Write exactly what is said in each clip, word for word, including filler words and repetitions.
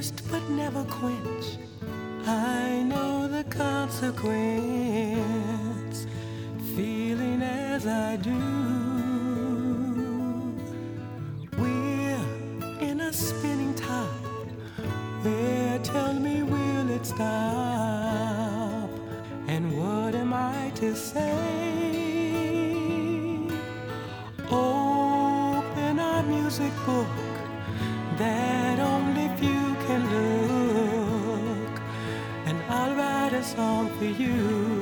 taste but never quench. I know the consequence, feeling as I do. We're in a spinning top. Where, tell me, will it stop? And what am I to say? Open our music book that only few can look, and I'll write a song for you.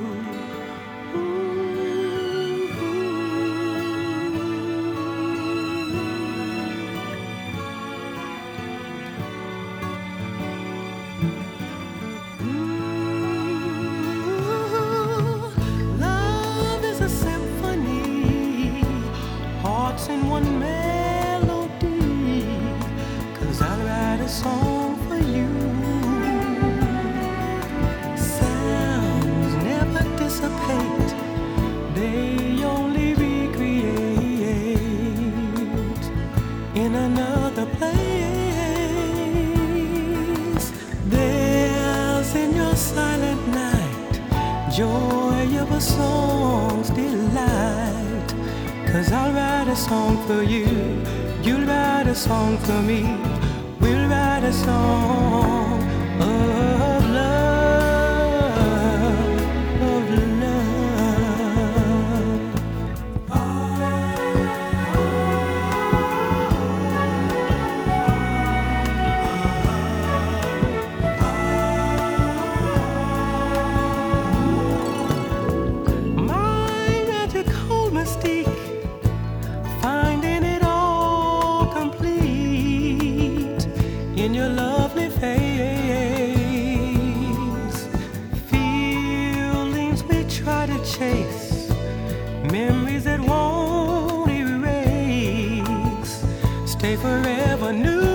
In one melody, 'cause I'll write a song for you. Sounds never dissipate, they only recreate in another place. There's in your silent night joy of a song's delight. 'Cause I'll write a song for you, you'll write a song for me. We'll write a song of love, of love. My magical mystique, finding it all complete in your lovely face. Feelings we try to chase, memories that won't erase, stay forever new.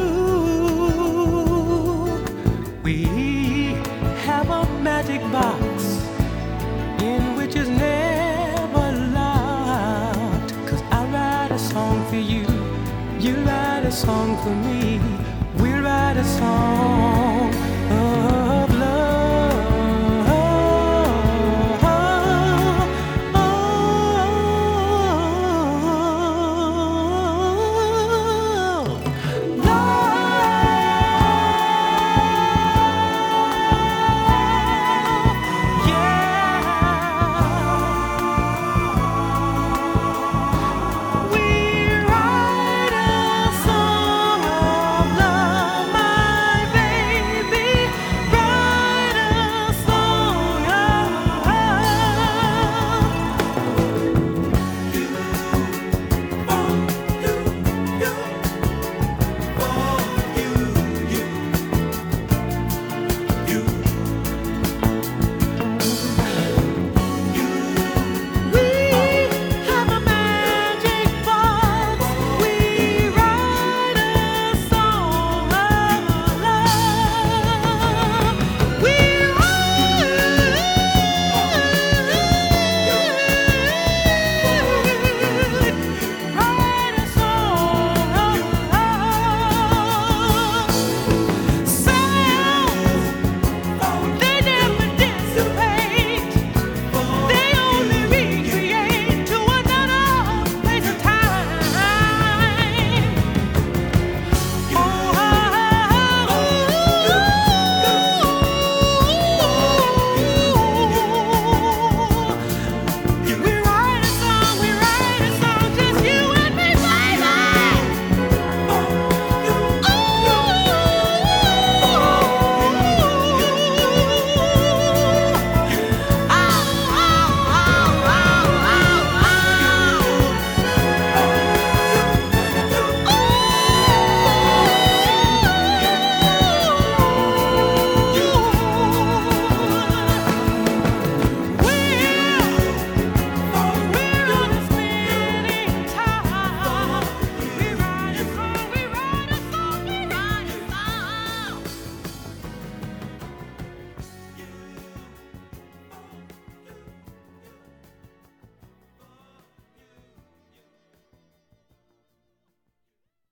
We have a magic box in which is never locked. 'Cause I write a song for you, you write a song for me. We'll write a song of